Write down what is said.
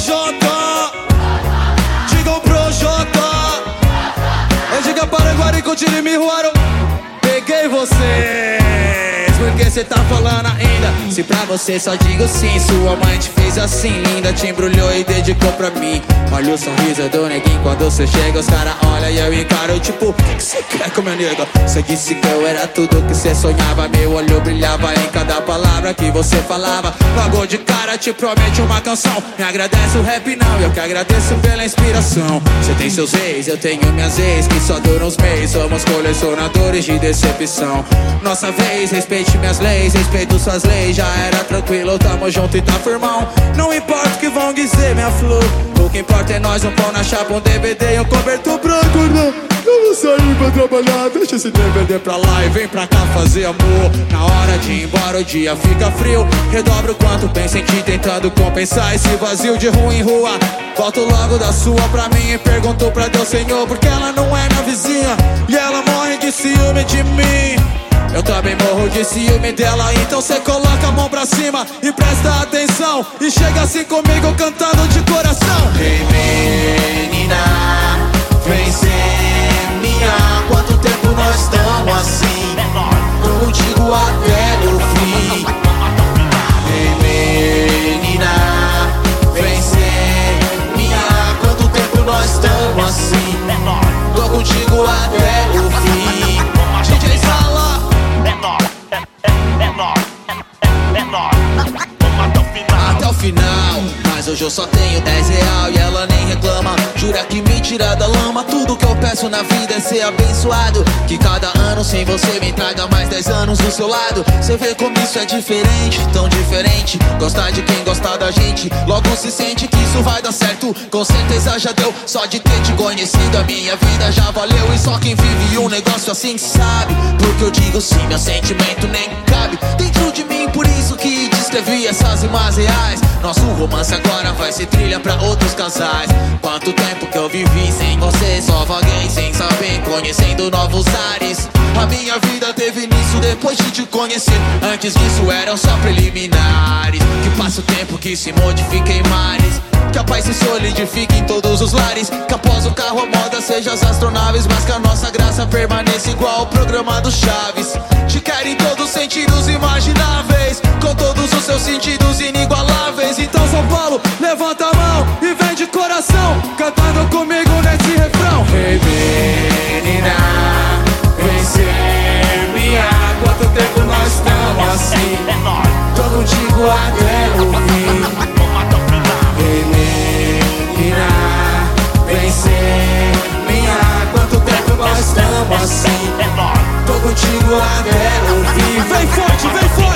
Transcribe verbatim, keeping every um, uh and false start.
Projota, digam Projota. Eu diga para Guarico, Tirimi, Ruaro. Peguei vocês, porque cê tá falando ainda. Se pra você só digo sim, sua mãe te fez assim, linda, te embrulhou e dedicou pra mim. Olha o sorriso do neguinho quando cê chega, os cara olha e eu encaro tipo, o que cê quer com meu nego? Cê disse que eu era tudo que cê sonhava, meu olho brilhava em cada palavra que você falava. Logo de cara te promete uma canção, me agradece o rap não, eu que agradeço pela inspiração. Cê tem seus ex, eu tenho minhas ex, que só duram uns meses, somos colecionadores de decepção. Nossa vez, respeite minhas leis, respeito suas leis, já era tranquilo, tamo junto e tá firmão. Não importa o que vão dizer, minha flor, o que importa é nós, um pão na chapa, um D V D e um cobertor branco, irmão. Eu vou sair pra trabalhar, deixa esse D V D pra lá e vem pra cá fazer amor. Na hora de ir embora o dia fica frio, redobra o quanto pensa em ti, tentando compensar esse vazio de rua em rua. Volto logo da sua pra mim e pergunto pra Deus, Senhor, porque ela não é minha vizinha e ela morre de ciúme de mim. Eu também morro de ciúme dela, então cê coloca a mão pra cima e presta atenção e chega assim comigo cantando de coração. Hey menina, vem ser minha. Quanto tempo nós estamos assim, contigo até o fim. Hey menina, vem ser minha. Quanto tempo nós estamos assim, tô contigo até o fim. D J Sala, menor, menor, menor, até o final. Até o final, mas hoje eu só tenho dez real e ela nem reclama. Jura que me tira da lama. Tudo que eu peço na vida é ser abençoado, que cada ano sem você me traga mais dez anos do seu lado. Cê vê como isso é diferente, tão diferente. Gostar de quem gosta da gente, logo se sente que isso vai dar certo. Com certeza já deu, só de ter te conhecido a minha vida já valeu. E só quem vive um negócio assim sabe, porque eu digo sim, meu sentimento nem cabe dentro de mim, por isso que descrevi essas rimas reais. Nosso romance agora vai ser trilha pra outros casais. Quanto tempo que eu vivi sem você, só vaguei sem saber, conhecendo novos ares. A minha vida teve início depois de te conhecer, antes disso eram só preliminares. Que passa o tempo que se modifica em mares, que a paz se solidifique em todos os lares. Que após o carro a moda seja as astronaves, mas que a nossa graça permaneça igual ao programa do Chaves. Te quero em todos os sentidos imagináveis, com todos os seus sentidos inigualáveis. Então São Paulo, levanta a mão e vem de coração, cantando comigo nesse refrão. Hey menina, vem ser minha. Quanto tempo nós estamos assim, tô contigo até o fim. Hey menina, vem ser minha. Quanto tempo nós estamos assim, tô contigo até o fim. Vem forte, vem forte.